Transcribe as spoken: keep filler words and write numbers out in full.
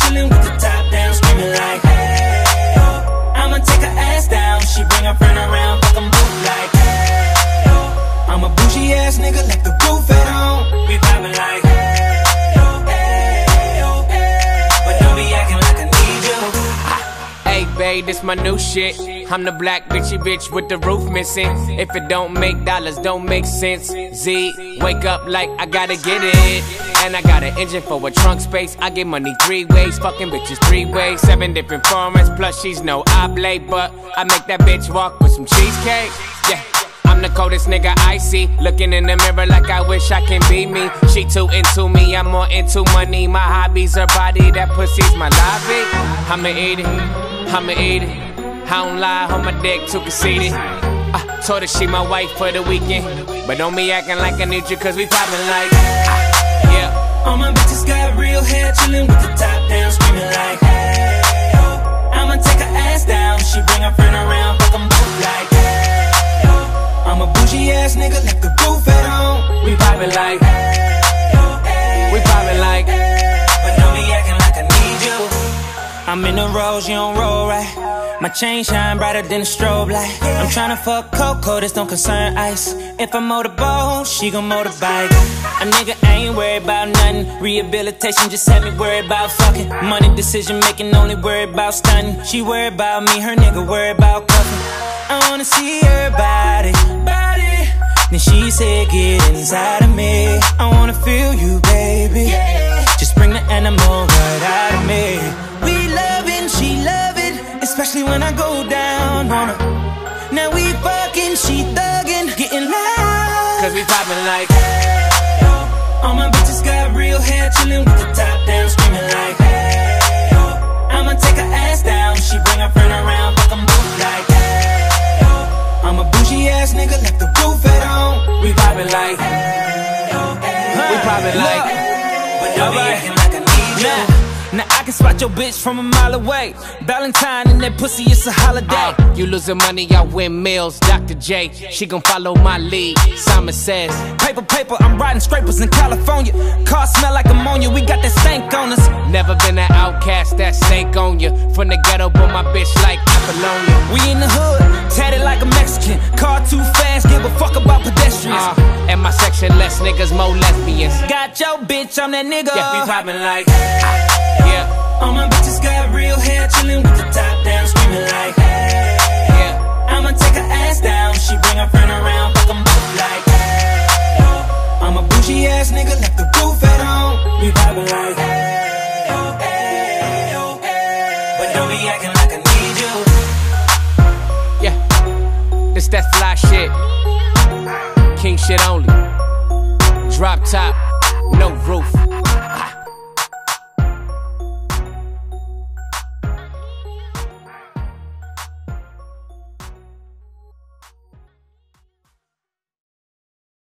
chillin' with the top down, screaming like, hey, oh. I'ma take her ass down, she bring her friend around, fuck 'em both like, hey, oh. I'm a bougie ass nigga, left the roof at home. We poppin' like, hey, oh, hey, oh, hey. But don't be acting like I need you. Hey babe, this my new shit. I'm the black bitchy bitch with the roof missing. If it don't make dollars, don't make sense. Z, wake up like I gotta get it. And I got an engine for a trunk space. I get money three ways, fucking bitches three ways. Seven different formats, plus she's no oblate. But I make that bitch walk with some cheesecake. Yeah, I'm the coldest nigga I see. Looking in the mirror like I wish I can be me. She too into me, I'm more into money. My hobby's her body, that pussy's my lobby. I'ma eat it, I'ma eat it. I don't lie, on my dick, too conceited. I told her she my wife for the weekend. But don't be acting like I need you, cause we poppin' like, yeah. All my bitches got real hair, chillin' with the top down, screaming like, hey, oh. I'ma take her ass down, she bring her friend around, fuck 'em both like, hey, oh. I'm a bougie ass nigga, left the roof at home. We poppin' like, hey, oh, hey, we poppin' like, hey. But don't be acting like I need you. I'm in the rose, you don't roll right. My chain shine brighter than a strobe light. I'm tryna fuck Coco, this don't concern ice. If I motorboat, she gon' motorbike. A nigga ain't worried about nothing. Rehabilitation just had me worried about fucking. Money decision making, only worried about stunning. She worried about me, her nigga worried about cuffing. I wanna see her body, body. Then she said, get inside of me. I wanna feel you, baby. Just bring the animal right out of me. We loving, she loving, especially when I go down on her. Now we fucking, she thuggin', getting loud. Cause we poppin' like, hey, oh. All my bitches got real hair, chillin' with the top down, screaming like, hey, oh. I'ma take her ass down, she bring her friend around, fuck 'em both like, hey, oh. I'm a bougie ass nigga, left the roof at home. we poppin' like, Hey, oh, hey, we poppin' like, but don't be acting like I need you. Nah. Now I can spot your bitch from a mile away. Valentine and that pussy, it's a holiday. uh, you losing money, I win meals. Doctor J, she gon' follow my lead. Simon says, Paper, paper, I'm riding scrapers in California. Car smell like ammonia, we got that stank on us. never been an outcast, that stank on you. From the ghetto, but my bitch like Apollonia. We in the hood, tatted like a Mexican. Car too fast, give a fuck about pedestrians. Uh, and my section, less niggas, more lesbians. Got your bitch, I'm that nigga. Yeah, we poppin' like, Yeah. All my bitches got real hair, chillin' with the top down, screaming like, hey, yeah. I'ma take her ass down, she bring her friend around, fuck 'em both like, hey, oh. I'm a bougie ass nigga, left the roof at home. We poppin' like, hey, oh, hey, oh, hey. But don't be acting like I need you. Yeah, this that fly shit. King shit only. Drop top.